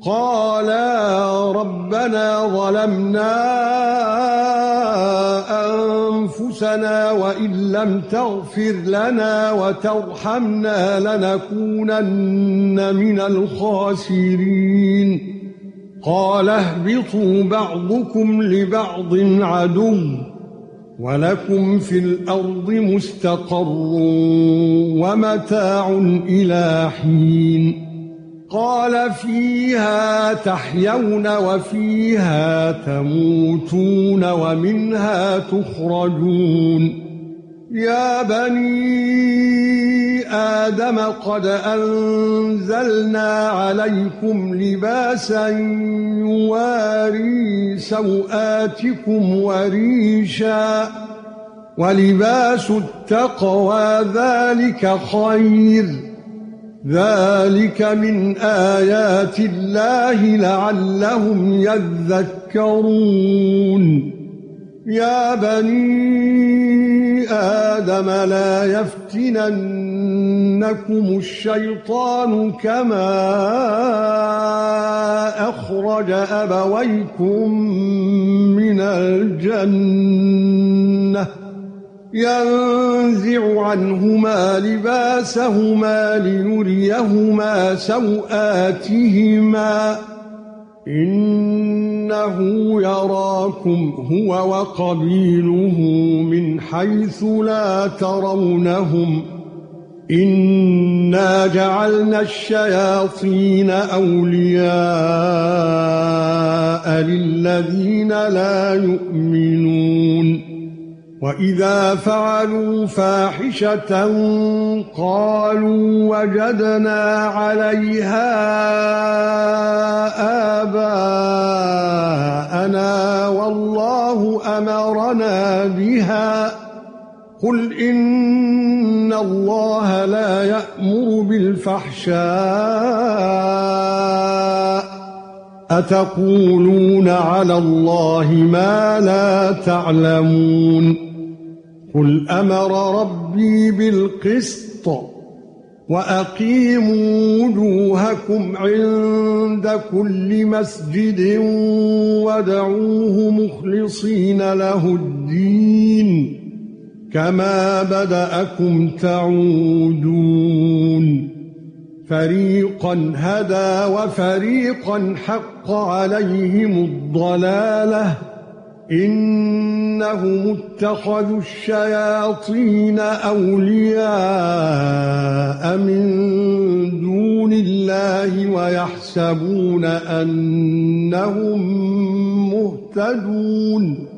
قالا ربنا ظلمنا أنفسنا وإن لم تغفر لنا وترحمنا لنكونن من الخاسرين قال اهبطوا بعضكم لبعض عدو ولكم في الأرض مستقر ومتاع إلى حين قال فيها تحيون وفيها تموتون ومنها تخرجون يا بني آدم قد أنزلنا عليكم لباسا يواري سوآتكم وريشا ولباس التقوى ذلك خير ذلك من آيات الله لعلهم يذكرون يا بني آدم لا يفتننكم الشيطان كما أخرج أبويكم من الجنة ينزع عنهما لباسهما ليريهما سوآتهما إنه يراكم هو وقبيله من حيث لا ترونهم إنا جعلنا الشياطين أولياء للذين لا يؤمنون وَإِذَا فَعَلُوا فَاحِشَةً قَالُوا وَجَدْنَا عَلَيْهَا آبَاءَنَا وَاللَّهُ أَمَرَنَا بِهَا قُلْ إِنَّ اللَّهَ لَا يَأْمُرُ بِالْفَحْشَاءِ أَتَقُولُونَ عَلَى اللَّهِ مَا لَا تَعْلَمُونَ قُلْ أَمَرَ رَبِّي بِالْقِسْطِ وَأَقِيمُوا وُجُوهَكُمْ عِندَ كُلِّ مَسْجِدٍ وَادْعُوهُ مُخْلِصِينَ لَهُ الدِّينَ كَمَا بَدَأَكُمْ تعودون فَرِيقًا هَدَى وَفَرِيقًا حَقَّ عَلَيْهِمُ الضَّلَالَةُ إِنَّهُمُ اتَّخَذُوا الشَّيَاطِينَ أَوْلِيَاءَ مِن دُونِ اللَّهِ وَيَحْسَبُونَ أَنَّهُم مُّهْتَدُونَ